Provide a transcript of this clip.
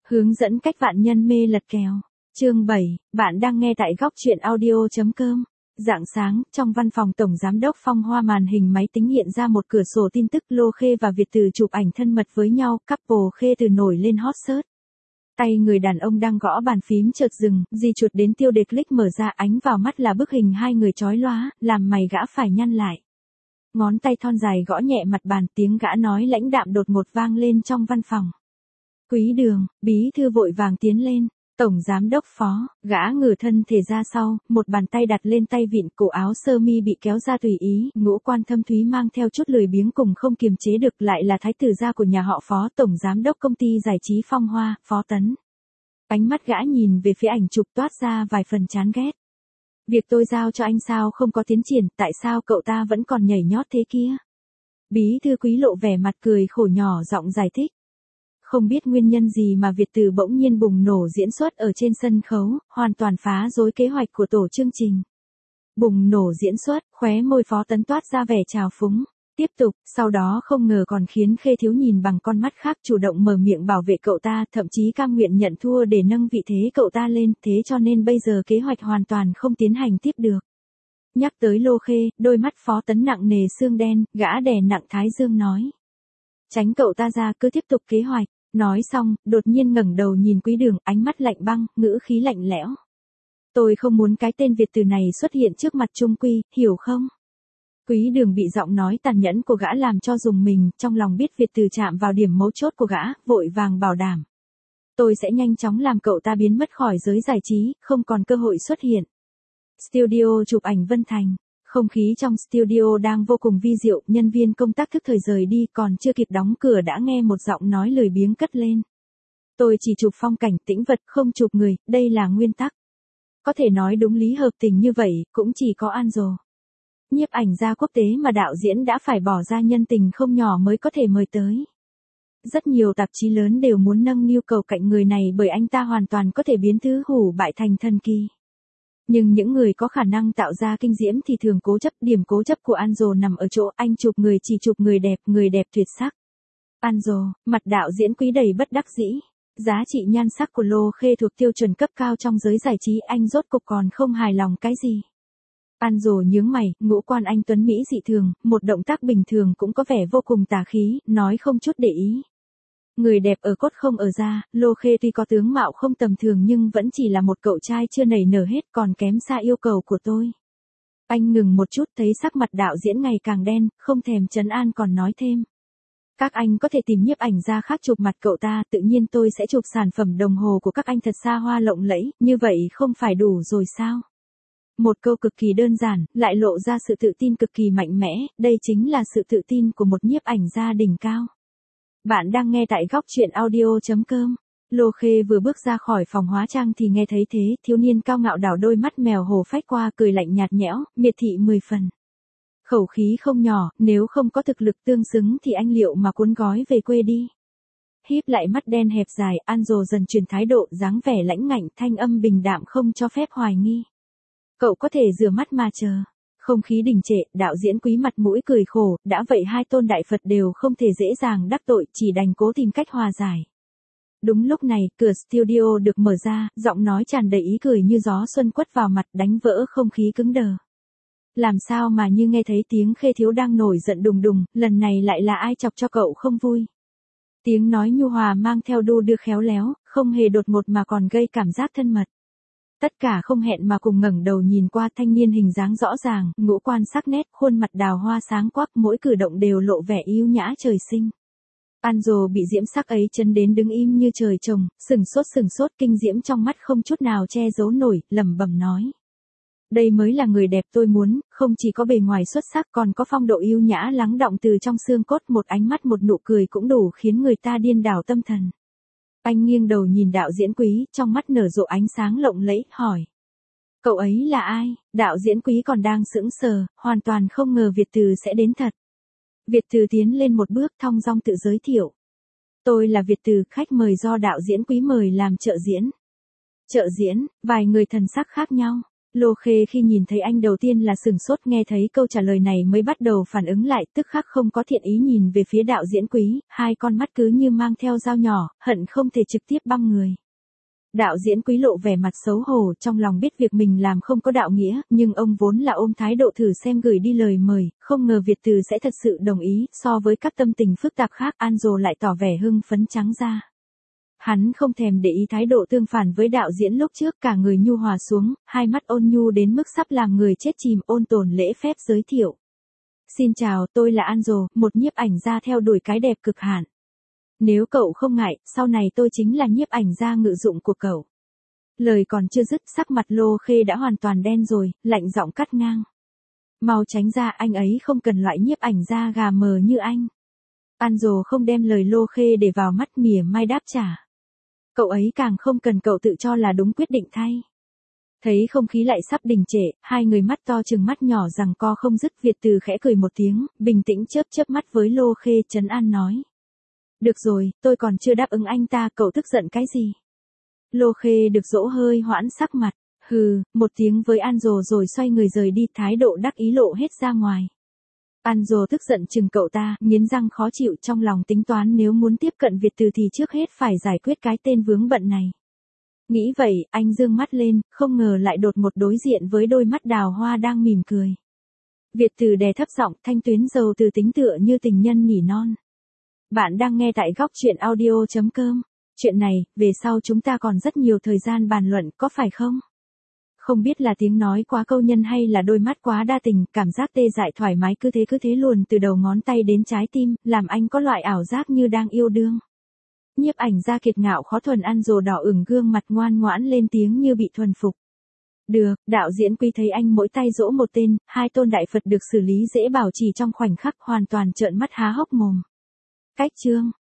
Hướng dẫn cách vạn nhân mê lật kèo. Chương 7, bạn đang nghe tại góc truyện audio.com. Rạng sáng, trong văn phòng Tổng Giám đốc Phong Hoa màn hình máy tính hiện ra một cửa sổ tin tức Lô Khê và Việt Từ chụp ảnh thân mật với nhau, couple Khê Từ nổi lên hot search. Tay người đàn ông đang gõ bàn phím chợt dừng, di chuột đến tiêu đề click mở ra, ánh vào mắt là bức hình hai người chói lóa, làm mày gã phải nhăn lại. Ngón tay thon dài gõ nhẹ mặt bàn, tiếng gã nói lãnh đạm đột ngột vang lên trong văn phòng. Quý Đường, bí thư vội vàng tiến lên. Tổng giám đốc Phó, gã ngửa thân thể ra sau, một bàn tay đặt lên tay vịn, cổ áo sơ mi bị kéo ra tùy ý, ngũ quan thâm thúy mang theo chút lười biếng cùng không kiềm chế được, lại là thái tử gia của nhà họ Phó, tổng giám đốc công ty giải trí Phong Hoa, Phó Tấn. Ánh mắt gã nhìn về phía ảnh chụp toát ra vài phần chán ghét. Việc tôi giao cho anh sao không có tiến triển, tại sao cậu ta vẫn còn nhảy nhót thế kia? Bí thư Quý lộ vẻ mặt cười khổ nhỏ giọng giải thích. Không biết nguyên nhân gì mà Việt Từ bỗng nhiên bùng nổ diễn xuất ở trên sân khấu, hoàn toàn phá rối kế hoạch của tổ chương trình. Bùng nổ diễn xuất, khóe môi Phó Tấn toát ra vẻ trào phúng. Tiếp tục, sau đó không ngờ còn khiến Khê Thiếu nhìn bằng con mắt khác, chủ động mở miệng bảo vệ cậu ta, thậm chí cam nguyện nhận thua để nâng vị thế cậu ta lên, thế cho nên bây giờ kế hoạch hoàn toàn không tiến hành tiếp được. Nhắc tới Lô Khê, đôi mắt Phó Tấn nặng nề xương đen, gã đè nặng thái dương nói. Tránh cậu ta ra, cứ tiếp tục kế hoạch. Nói xong, đột nhiên ngẩng đầu nhìn Quý Đường, ánh mắt lạnh băng, ngữ khí lạnh lẽo. Tôi không muốn cái tên Việt Từ này xuất hiện trước mặt Trung Quy, hiểu không? Quý Đường bị giọng nói tàn nhẫn của gã làm cho rùng mình, trong lòng biết Việt Từ chạm vào điểm mấu chốt của gã, vội vàng bảo đảm. Tôi sẽ nhanh chóng làm cậu ta biến mất khỏi giới giải trí, không còn cơ hội xuất hiện. Studio chụp ảnh Vân Thành. Không khí trong studio đang vô cùng vi diệu, nhân viên công tác thức thời rời đi, còn chưa kịp đóng cửa đã nghe một giọng nói lười biếng cất lên. Tôi chỉ chụp phong cảnh tĩnh vật, không chụp người, đây là nguyên tắc. Có thể nói đúng lý hợp tình như vậy, cũng chỉ có Anjo. Nhiếp ảnh gia quốc tế mà đạo diễn đã phải bỏ ra nhân tình không nhỏ mới có thể mời tới. Rất nhiều tạp chí lớn đều muốn nâng niu cầu cạnh người này bởi anh ta hoàn toàn có thể biến thứ hủ bại thành thần kỳ. Nhưng những người có khả năng tạo ra kinh diễm thì thường cố chấp, điểm cố chấp của Anjo nằm ở chỗ anh chụp người chỉ chụp người đẹp tuyệt sắc. Anjo, mặt đạo diễn Quý đầy bất đắc dĩ. Giá trị nhan sắc của Lô Khê thuộc tiêu chuẩn cấp cao trong giới giải trí, anh rốt cục còn không hài lòng cái gì. Anjo nhướng mày, ngũ quan anh tuấn mỹ dị thường, một động tác bình thường cũng có vẻ vô cùng tà khí, nói không chút để ý. Người đẹp ở cốt không ở da, Lô Khê tuy có tướng mạo không tầm thường nhưng vẫn chỉ là một cậu trai chưa nảy nở hết, còn kém xa yêu cầu của tôi. Anh ngừng một chút, thấy sắc mặt đạo diễn ngày càng đen, không thèm trấn an còn nói thêm. Các anh có thể tìm nhiếp ảnh gia khác chụp mặt cậu ta, tự nhiên tôi sẽ chụp sản phẩm đồng hồ của các anh thật xa hoa lộng lẫy, như vậy không phải đủ rồi sao? Một câu cực kỳ đơn giản, lại lộ ra sự tự tin cực kỳ mạnh mẽ, đây chính là sự tự tin của một nhiếp ảnh gia đỉnh cao. Bạn đang nghe tại góc truyện audio.com. Lô Khê vừa bước ra khỏi phòng hóa trang thì nghe thấy thế, thiếu niên cao ngạo đảo đôi mắt mèo hồ phách qua, cười lạnh nhạt nhẽo, miệt thị 10 phần. Khẩu khí không nhỏ, nếu không có thực lực tương xứng thì anh liệu mà cuốn gói về quê đi. Híp lại mắt đen hẹp dài, Anjo dần chuyển thái độ, dáng vẻ lãnh ngạnh, thanh âm bình đạm không cho phép hoài nghi. Cậu có thể rửa mắt mà chờ. Không khí đình trệ, đạo diễn Quý mặt mũi cười khổ, đã vậy hai tôn đại Phật đều không thể dễ dàng đắc tội, chỉ đành cố tìm cách hòa giải. Đúng lúc này, cửa studio được mở ra, giọng nói tràn đầy ý cười như gió xuân quất vào mặt, đánh vỡ không khí cứng đờ. Làm sao mà như nghe thấy tiếng Khê Thiếu đang nổi giận đùng đùng, lần này lại là ai chọc cho cậu không vui. Tiếng nói nhu hòa mang theo đu đưa khéo léo, không hề đột ngột mà còn gây cảm giác thân mật. Tất cả không hẹn mà cùng ngẩng đầu nhìn qua, thanh niên hình dáng rõ ràng, ngũ quan sắc nét, khuôn mặt đào hoa sáng quắc, mỗi cử động đều lộ vẻ yêu nhã trời sinh. Anjo bị diễm sắc ấy chấn đến đứng im như trời trồng, sừng sốt, kinh diễm trong mắt không chút nào che giấu nổi, lẩm bẩm nói. Đây mới là người đẹp tôi muốn, không chỉ có bề ngoài xuất sắc còn có phong độ yêu nhã lắng đọng từ trong xương cốt, một ánh mắt một nụ cười cũng đủ khiến người ta điên đảo tâm thần. Anh nghiêng đầu nhìn đạo diễn Quý, trong mắt nở rộ ánh sáng lộng lẫy, hỏi. Cậu ấy là ai? Đạo diễn Quý còn đang sững sờ, hoàn toàn không ngờ Việt Từ sẽ đến thật. Việt Từ tiến lên một bước thong dong tự giới thiệu. Tôi là Việt Từ, khách mời do đạo diễn Quý mời làm trợ diễn. Trợ diễn, vài người thần sắc khác nhau. Lô Khê khi nhìn thấy anh đầu tiên là sửng sốt, nghe thấy câu trả lời này mới bắt đầu phản ứng lại, tức khắc không có thiện ý nhìn về phía đạo diễn Quý, hai con mắt cứ như mang theo dao nhỏ, hận không thể trực tiếp băm người. Đạo diễn Quý lộ vẻ mặt xấu hổ, trong lòng biết việc mình làm không có đạo nghĩa, nhưng ông vốn là ôm thái độ thử xem gửi đi lời mời, không ngờ Việt Từ sẽ thật sự đồng ý, so với các tâm tình phức tạp khác, Anzo lại tỏ vẻ hưng phấn trắng ra. Hắn không thèm để ý thái độ tương phản với đạo diễn lúc trước, cả người nhu hòa xuống, hai mắt ôn nhu đến mức sắp làm người chết chìm, ôn tồn lễ phép giới thiệu. Xin chào, tôi là Anzo, một nhiếp ảnh gia theo đuổi cái đẹp cực hạn. Nếu cậu không ngại, sau này tôi chính là nhiếp ảnh gia ngự dụng của cậu. Lời còn chưa dứt, sắc mặt Lô Khê đã hoàn toàn đen rồi, lạnh giọng cắt ngang. Mau tránh ra, anh ấy không cần loại nhiếp ảnh gia gà mờ như anh. Anzo không đem lời Lô Khê để vào mắt, mỉa mai đáp trả. Cậu ấy càng không cần cậu tự cho là đúng quyết định thay. Thấy không khí lại sắp đình trệ, hai người mắt to trừng mắt nhỏ giằng co không dứt, Việt Từ khẽ cười một tiếng, bình tĩnh chớp chớp mắt với Lô Khê, trấn an nói. Được rồi, tôi còn chưa đáp ứng anh ta, cậu tức giận cái gì? Lô Khê được dỗ hơi hoãn sắc mặt, hừ, một tiếng với Anzo rồi xoay người rời đi, thái độ đắc ý lộ hết ra ngoài. Anzo tức giận chừng cậu ta, nghiến răng khó chịu, trong lòng tính toán nếu muốn tiếp cận Việt Từ thì trước hết phải giải quyết cái tên vướng bận này. Nghĩ vậy, anh dương mắt lên, không ngờ lại đột một đối diện với đôi mắt đào hoa đang mỉm cười. Việt Từ đè thấp giọng, thanh tuyến giàu từ tính tựa như tình nhân nỉ non. Bạn đang nghe tại góc truyện audio.com. Chuyện này, về sau chúng ta còn rất nhiều thời gian bàn luận, có phải không? Không biết là tiếng nói quá câu nhân hay là đôi mắt quá đa tình, cảm giác tê dại thoải mái cứ thế luồn từ đầu ngón tay đến trái tim, làm anh có loại ảo giác như đang yêu đương. Nhiếp ảnh gia kiệt ngạo khó thuần, Anzo đỏ ửng gương mặt ngoan ngoãn lên tiếng như bị thuần phục. Được, đạo diễn Quý thấy anh mỗi tay dỗ một tên, hai tôn đại Phật được xử lý dễ bảo chỉ trong khoảnh khắc, hoàn toàn trợn mắt há hốc mồm. Cách chương